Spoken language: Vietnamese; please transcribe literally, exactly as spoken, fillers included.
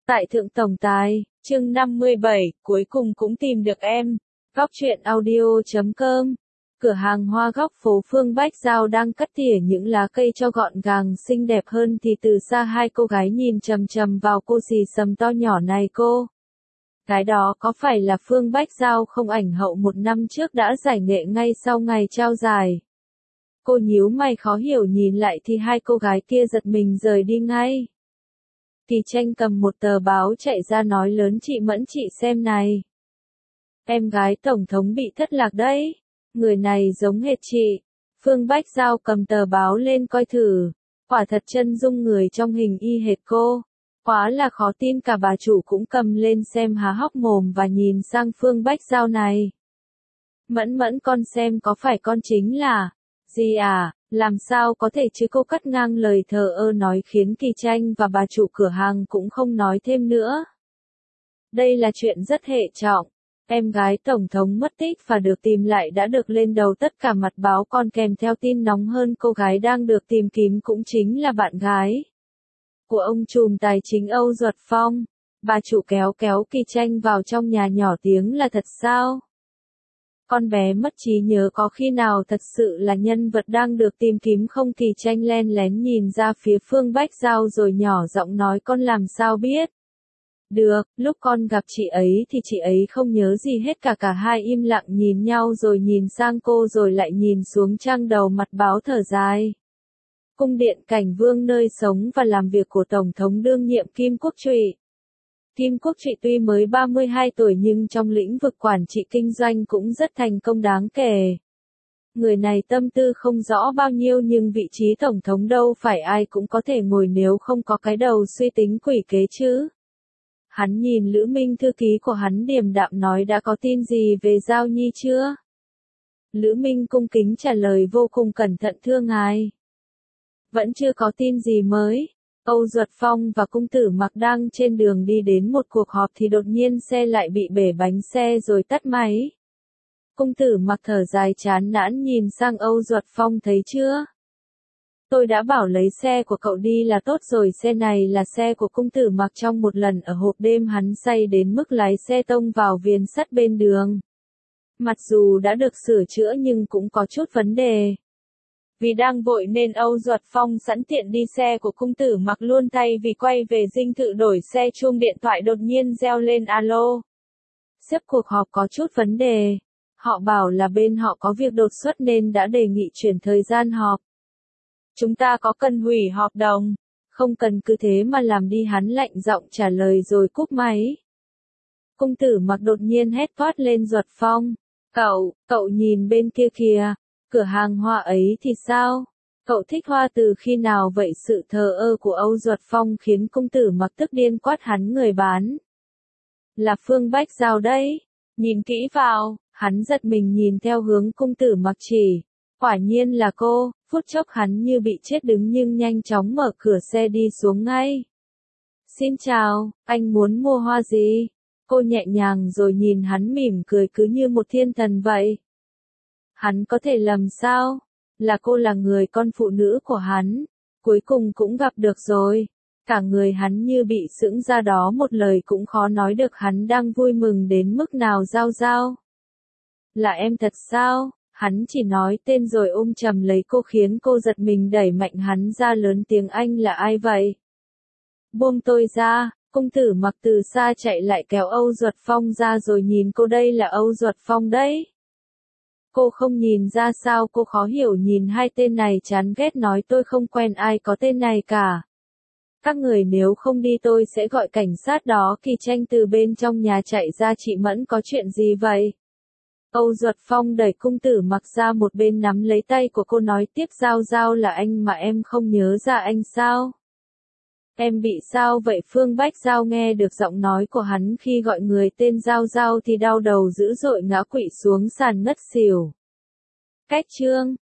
Tại Thượng Tổng Tài, chương năm mươi bảy, cuối cùng cũng tìm được em. Góc truyện audio chấm com. Cửa hàng hoa góc phố Phương Bách Giao đang cắt tỉa những lá cây cho gọn gàng xinh đẹp hơn thì từ xa hai cô gái nhìn chằm chằm vào cô xì xầm to nhỏ này. Cô gái đó có phải là Phương Bách Giao không, ảnh hậu một năm trước đã giải nghệ ngay sau ngày trao giải? Cô nhíu mày khó hiểu nhìn lại thì hai cô gái kia giật mình rời đi ngay. Kỳ Tranh cầm một tờ báo chạy ra nói lớn: chị Mẫn, chị xem này. Em gái Tổng thống bị thất lạc đấy. Người này giống hệt chị. Phương Bách Giao cầm tờ báo lên coi thử. Quả thật chân dung người trong hình y hệt cô. Quá là khó tin, cả bà chủ cũng cầm lên xem há hốc mồm và nhìn sang Phương Bách Giao này. Mẫn Mẫn, con xem có phải con chính là... gì à? Làm sao có thể chứ? Cô cắt ngang lời thờ ơ nói khiến Kỳ Tranh và bà chủ cửa hàng cũng không nói thêm nữa. Đây là chuyện rất hệ trọng. Em gái Tổng thống mất tích và được tìm lại đã được lên đầu tất cả mặt báo, còn kèm theo tin nóng hơn, cô gái đang được tìm kiếm cũng chính là bạn gái của ông trùm tài chính Âu Duật Phong. Bà chủ kéo kéo Kỳ Tranh vào trong nhà nhỏ tiếng: là thật sao? Con bé mất trí nhớ, có khi nào thật sự là nhân vật đang được tìm kiếm không? Kỳ Tranh len lén nhìn ra phía Phương Bách Giao rồi nhỏ giọng nói: con làm sao biết được, lúc con gặp chị ấy thì chị ấy không nhớ gì hết cả. Cả hai im lặng nhìn nhau rồi nhìn sang cô rồi lại nhìn xuống trang đầu mặt báo, thở dài. Cung điện Cảnh Vương, nơi sống và làm việc của Tổng thống đương nhiệm Kim Quốc Trụy. Kim Quốc Trụy tuy mới ba mươi hai tuổi nhưng trong lĩnh vực quản trị kinh doanh cũng rất thành công đáng kể. Người này tâm tư không rõ bao nhiêu nhưng vị trí Tổng thống đâu phải ai cũng có thể ngồi nếu không có cái đầu suy tính quỷ kế chứ. Hắn nhìn Lữ Minh, thư ký của hắn, điềm đạm nói: đã có tin gì về Giao Nhi chưa? Lữ Minh cung kính trả lời vô cùng cẩn thận: thưa ngài, vẫn chưa có tin gì mới. Âu Duật Phong và cung tử Mặc đang trên đường đi đến một cuộc họp thì đột nhiên xe lại bị bể bánh xe rồi tắt máy. Cung tử Mặc thở dài chán nản nhìn sang Âu Duật Phong: thấy chưa? Tôi đã bảo lấy xe của cậu đi là tốt rồi. Xe này là xe của cung tử Mặc. Trong một lần ở hộp đêm hắn say đến mức lái xe tông vào viền sắt bên đường. Mặc dù đã được sửa chữa nhưng cũng có chút vấn đề. Vì đang vội nên Âu Duật Phong sẵn tiện đi xe của cung tử Mặc luôn, tay vì quay về dinh thự đổi xe, chuông điện thoại đột nhiên reo lên: alo. Sếp, cuộc họp có chút vấn đề. Họ bảo là bên họ có việc đột xuất nên đã đề nghị chuyển thời gian họp. Chúng ta có cần hủy hợp đồng? Không cần, cứ thế mà làm đi, hắn lạnh giọng trả lời rồi cúp máy. Cung tử Mặc đột nhiên hét toát lên: Duật Phong, cậu, cậu nhìn bên kia kìa, cửa hàng hoa ấy thì sao? Cậu thích hoa từ khi nào vậy? Sự thờ ơ của Âu Duật Phong khiến cung tử Mặc tức điên, quát hắn: người bán là Phương Bách Giao đấy, nhìn kỹ vào. Hắn giật mình nhìn theo hướng cung tử Mặc chỉ. Quả nhiên là cô. Phút chốc hắn như bị chết đứng nhưng nhanh chóng mở cửa xe đi xuống ngay. Xin chào, anh muốn mua hoa gì? Cô nhẹ nhàng rồi nhìn hắn mỉm cười cứ như một thiên thần vậy. Hắn có thể lầm sao? Là cô là người con phụ nữ của hắn. Cuối cùng cũng gặp được rồi. Cả người hắn như bị sững ra đó, một lời cũng khó nói được. Hắn đang vui mừng đến mức nào? Giao Giao, là em thật sao? Hắn chỉ nói tên rồi ôm chầm lấy cô khiến cô giật mình, đẩy mạnh hắn ra lớn tiếng: anh là ai vậy? Buông tôi ra. Cung tử Mặc từ xa chạy lại kéo Âu Duật Phong ra rồi nhìn cô: đây là Âu Duật Phong đấy. Cô không nhìn ra sao? Cô khó hiểu nhìn hai tên này chán ghét nói: tôi không quen ai có tên này cả. Các người nếu không đi tôi sẽ gọi cảnh sát đó. Kỳ Tranh từ bên trong nhà chạy ra: chị Mẫn, có chuyện gì vậy? Âu Duật Phong đẩy cung tử Mặc ra một bên, nắm lấy tay của cô nói tiếp: Giao Giao là anh mà em không nhớ ra anh sao? Em bị sao vậy? Phương Bách Giao nghe được giọng nói của hắn khi gọi người tên Giao Giao thì đau đầu dữ dội, ngã quỵ xuống sàn ngất xỉu. Cách chương